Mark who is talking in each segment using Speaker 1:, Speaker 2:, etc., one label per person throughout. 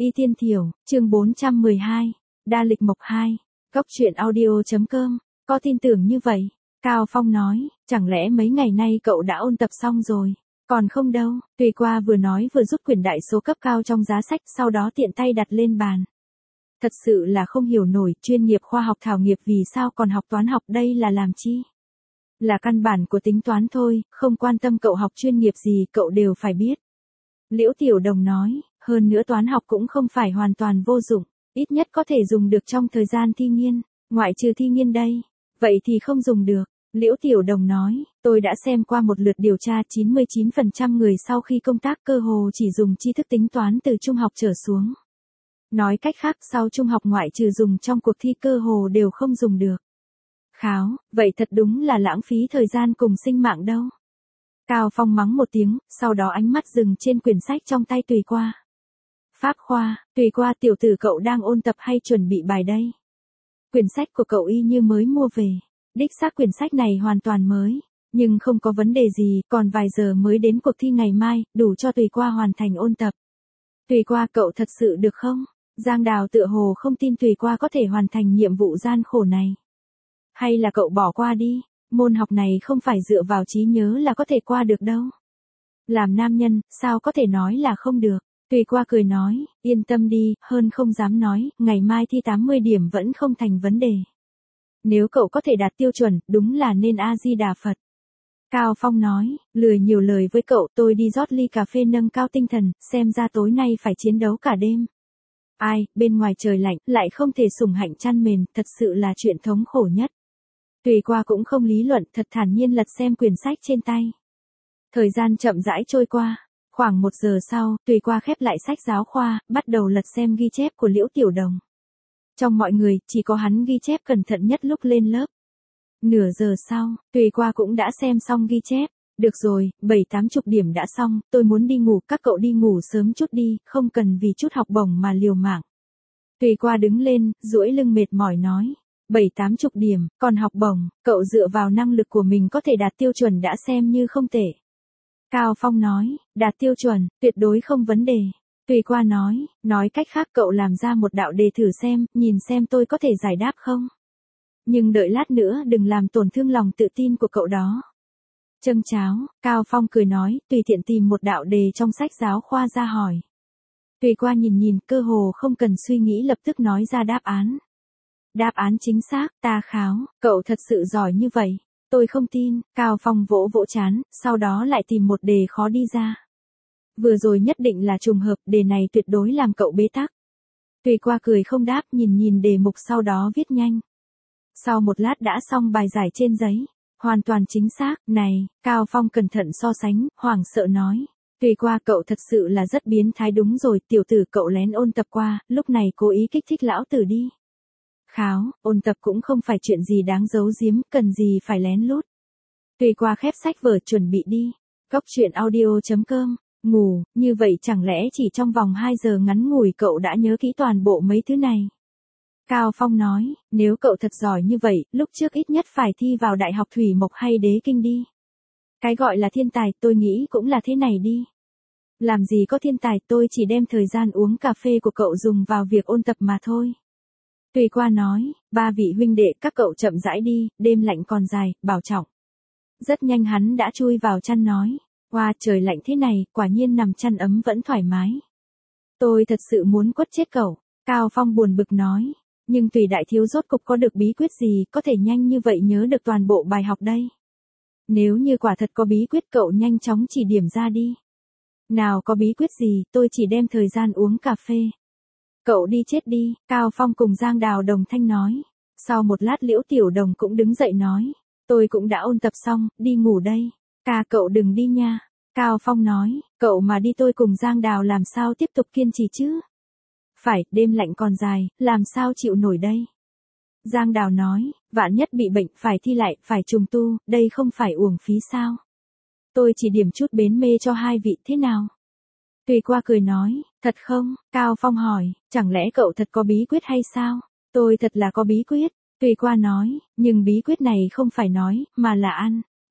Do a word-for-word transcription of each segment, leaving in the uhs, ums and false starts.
Speaker 1: Y Tiên Thiểu, chương bốn trăm mười hai, Đa Lịch Mộc hai, Cốc truyện audio.com, có tin tưởng như vậy? Cao Phong nói, chẳng lẽ mấy ngày nay cậu đã ôn tập xong rồi? Còn không đâu, Tùy Qua vừa nói vừa rút quyển đại số cấp cao trong giá sách sau đó tiện tay đặt lên bàn. Thật sự là không hiểu nổi, chuyên nghiệp khoa học thảo nghiệp vì sao còn học toán học đây là làm chi? Là căn bản của tính toán thôi, không quan tâm cậu học chuyên nghiệp gì cậu đều phải biết. Liễu Tiểu Đồng nói, hơn nữa toán học cũng không phải hoàn toàn vô dụng, ít nhất có thể dùng được trong thời gian thi nghiên, ngoại trừ thi nghiên đây, vậy thì không dùng được. Liễu Tiểu Đồng nói, tôi đã xem qua một lượt điều tra chín mươi chín phần trăm người sau khi công tác cơ hồ chỉ dùng tri thức tính toán từ trung học trở xuống. Nói cách khác sau trung học ngoại trừ dùng trong cuộc thi cơ hồ đều không dùng được. Kháo, vậy thật đúng là lãng phí thời gian cùng sinh mạng đâu. Cao Phong mắng một tiếng, sau đó ánh mắt dừng trên quyển sách trong tay Tùy Qua. Pháp khoa, Tùy Qua tiểu tử cậu đang ôn tập hay chuẩn bị bài đây? Quyển sách của cậu y như mới mua về. Đích xác quyển sách này hoàn toàn mới, nhưng không có vấn đề gì, còn vài giờ mới đến cuộc thi ngày mai, đủ cho Tùy Qua hoàn thành ôn tập. Tùy Qua cậu thật sự được không? Giang Đào tựa hồ không tin Tùy Qua có thể hoàn thành nhiệm vụ gian khổ này. Hay là cậu bỏ qua đi, môn học này không phải dựa vào trí nhớ là có thể qua được đâu. Làm nam nhân, sao có thể nói là không được? Tùy Qua cười nói, yên tâm đi, hơn không dám nói, ngày mai thi tám mươi điểm vẫn không thành vấn đề. Nếu cậu có thể đạt tiêu chuẩn, đúng là nên A-di-đà Phật. Cao Phong nói, lười nhiều lời với cậu, tôi đi rót ly cà phê nâng cao tinh thần, xem ra tối nay phải chiến đấu cả đêm. Ai, bên ngoài trời lạnh, lại không thể sủng hạnh chăn mền, thật sự là chuyện thống khổ nhất. Tùy Qua cũng không lý luận, thật thản nhiên lật xem quyển sách trên tay. Thời gian chậm rãi trôi qua, khoảng một giờ sau, Tùy Qua khép lại sách giáo khoa, bắt đầu lật xem ghi chép của Liễu Tiểu Đồng. Trong mọi người, chỉ có hắn ghi chép cẩn thận nhất lúc lên lớp. Nửa giờ sau, Tùy Qua cũng đã xem xong ghi chép. Được rồi, bảy tám chục điểm đã xong, tôi muốn đi ngủ, các cậu đi ngủ sớm chút đi, không cần vì chút học bổng mà liều mạng. Tùy Qua đứng lên, duỗi lưng mệt mỏi nói. Bảy tám chục điểm, còn học bổng, cậu dựa vào năng lực của mình có thể đạt tiêu chuẩn đã xem như không tệ. Cao Phong nói, đạt tiêu chuẩn, tuyệt đối không vấn đề. Tùy Qua nói, nói cách khác cậu làm ra một đạo đề thử xem, nhìn xem tôi có thể giải đáp không. Nhưng đợi lát nữa đừng làm tổn thương lòng tự tin của cậu đó. Châng cháo, Cao Phong cười nói, tùy tiện tìm một đạo đề trong sách giáo khoa ra hỏi. Tùy Qua nhìn nhìn, cơ hồ không cần suy nghĩ lập tức nói ra đáp án. Đáp án chính xác, ta kháo, cậu thật sự giỏi như vậy. Tôi không tin, Cao Phong vỗ vỗ chán, sau đó lại tìm một đề khó đi ra. Vừa rồi nhất định là trùng hợp, đề này tuyệt đối làm cậu bế tắc. Tùy Qua cười không đáp, nhìn nhìn đề mục sau đó viết nhanh. Sau một lát đã xong bài giải trên giấy. Hoàn toàn chính xác, này, Cao Phong cẩn thận so sánh, hoảng sợ nói. Tùy Qua cậu thật sự là rất biến thái đúng rồi, tiểu tử cậu lén ôn tập qua, lúc này cố ý kích thích lão tử đi. Kháo, ôn tập cũng không phải chuyện gì đáng giấu giếm, cần gì phải lén lút. Tùy Qua khép sách vở chuẩn bị đi. Cốc truyện audio.com, ngủ, như vậy chẳng lẽ chỉ trong vòng hai giờ ngắn ngủi cậu đã nhớ kỹ toàn bộ mấy thứ này. Cao Phong nói, nếu cậu thật giỏi như vậy, lúc trước ít nhất phải thi vào Đại học Thủy Mộc hay Đế Kinh đi. Cái gọi là thiên tài tôi nghĩ cũng là thế này đi. Làm gì có thiên tài, tôi chỉ đem thời gian uống cà phê của cậu dùng vào việc ôn tập mà thôi. Tùy Qua nói, ba vị huynh đệ các cậu chậm rãi đi, đêm lạnh còn dài, bảo trọng. Rất nhanh hắn đã chui vào chăn nói, wow trời lạnh thế này, quả nhiên nằm chăn ấm vẫn thoải mái. Tôi thật sự muốn quất chết cậu, Cao Phong buồn bực nói, nhưng Tùy đại thiếu rốt cục có được bí quyết gì, có thể nhanh như vậy nhớ được toàn bộ bài học đây. Nếu như quả thật có bí quyết cậu nhanh chóng chỉ điểm ra đi. Nào có bí quyết gì, tôi chỉ đem thời gian uống cà phê. Cậu đi chết đi, Cao Phong cùng Giang Đào đồng thanh nói. Sau một lát Liễu Tiểu Đồng cũng đứng dậy nói. Tôi cũng đã ôn tập xong, đi ngủ đây. Ca cậu đừng đi nha. Cao Phong nói, cậu mà đi tôi cùng Giang Đào làm sao tiếp tục kiên trì chứ? Phải, đêm lạnh còn dài, làm sao chịu nổi đây? Giang Đào nói, vạn nhất bị bệnh, phải thi lại, phải trùng tu, đây không phải uổng phí sao? Tôi chỉ điểm chút bến mê cho hai vị thế nào? Tùy Qua cười nói, thật không? Cao Phong hỏi, chẳng lẽ cậu thật có bí quyết hay sao? Tôi thật là có bí quyết. Tùy Qua nói, nhưng bí quyết này không phải nói, mà là ăn.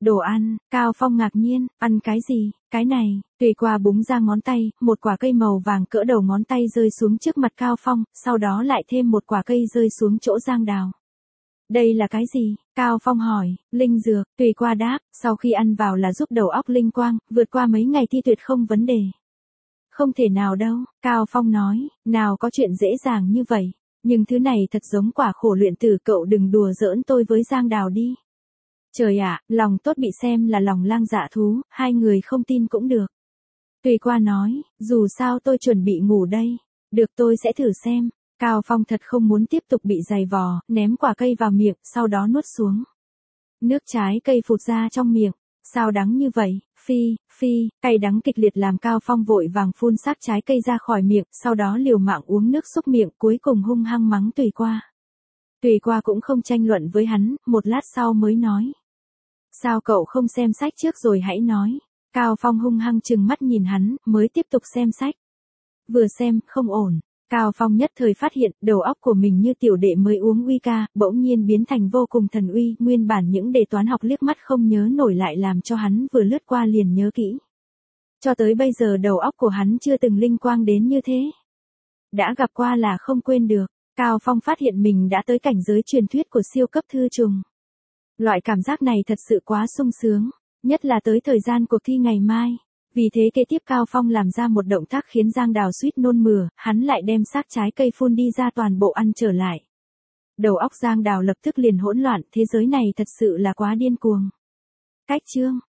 Speaker 1: Đồ ăn, Cao Phong ngạc nhiên, ăn cái gì, cái này, Tùy Qua búng ra ngón tay, một quả cây màu vàng cỡ đầu ngón tay rơi xuống trước mặt Cao Phong, sau đó lại thêm một quả cây rơi xuống chỗ Giang Đào. Đây là cái gì? Cao Phong hỏi, linh dược, Tùy Qua đáp, sau khi ăn vào là giúp đầu óc linh quang, vượt qua mấy ngày thi tuyệt không vấn đề. Không thể nào đâu, Cao Phong nói, nào có chuyện dễ dàng như vậy, nhưng thứ này thật giống quả khổ luyện tử, cậu đừng đùa giỡn tôi với Giang Đào đi. Trời ạ, lòng tốt bị xem là lòng lang dạ thú, hai người không tin cũng được. Tùy Qua nói, dù sao tôi chuẩn bị ngủ đây. Được, tôi sẽ thử xem. Cao Phong thật không muốn tiếp tục bị giày vò, ném quả cây vào miệng, sau đó nuốt xuống. Nước trái cây phụt ra trong miệng. Sao đắng như vậy? Phi, phi, cay đắng kịch liệt làm Cao Phong vội vàng phun xác trái cây ra khỏi miệng, sau đó liều mạng uống nước xúc miệng, cuối cùng hung hăng mắng Tùy Qua. Tùy Qua cũng không tranh luận với hắn, một lát sau mới nói. Sao cậu không xem sách trước rồi hãy nói. Cao Phong hung hăng trừng mắt nhìn hắn, mới tiếp tục xem sách. Vừa xem, không ổn. Cao Phong nhất thời phát hiện, đầu óc của mình như tiểu đệ mới uống uy ca, bỗng nhiên biến thành vô cùng thần uy, nguyên bản những đề toán học liếc mắt không nhớ nổi lại làm cho hắn vừa lướt qua liền nhớ kỹ. Cho tới bây giờ đầu óc của hắn chưa từng linh quang đến như thế. Đã gặp qua là không quên được. Cao Phong phát hiện mình đã tới cảnh giới truyền thuyết của siêu cấp thư trùng. Loại cảm giác này thật sự quá sung sướng, nhất là tới thời gian cuộc thi ngày mai. Vì thế kế tiếp Cao Phong làm ra một động tác khiến Giang Đào suýt nôn mửa, hắn lại đem xác trái cây phun đi ra toàn bộ ăn trở lại. Đầu óc Giang Đào lập tức liền hỗn loạn, thế giới này thật sự là quá điên cuồng. Cách chương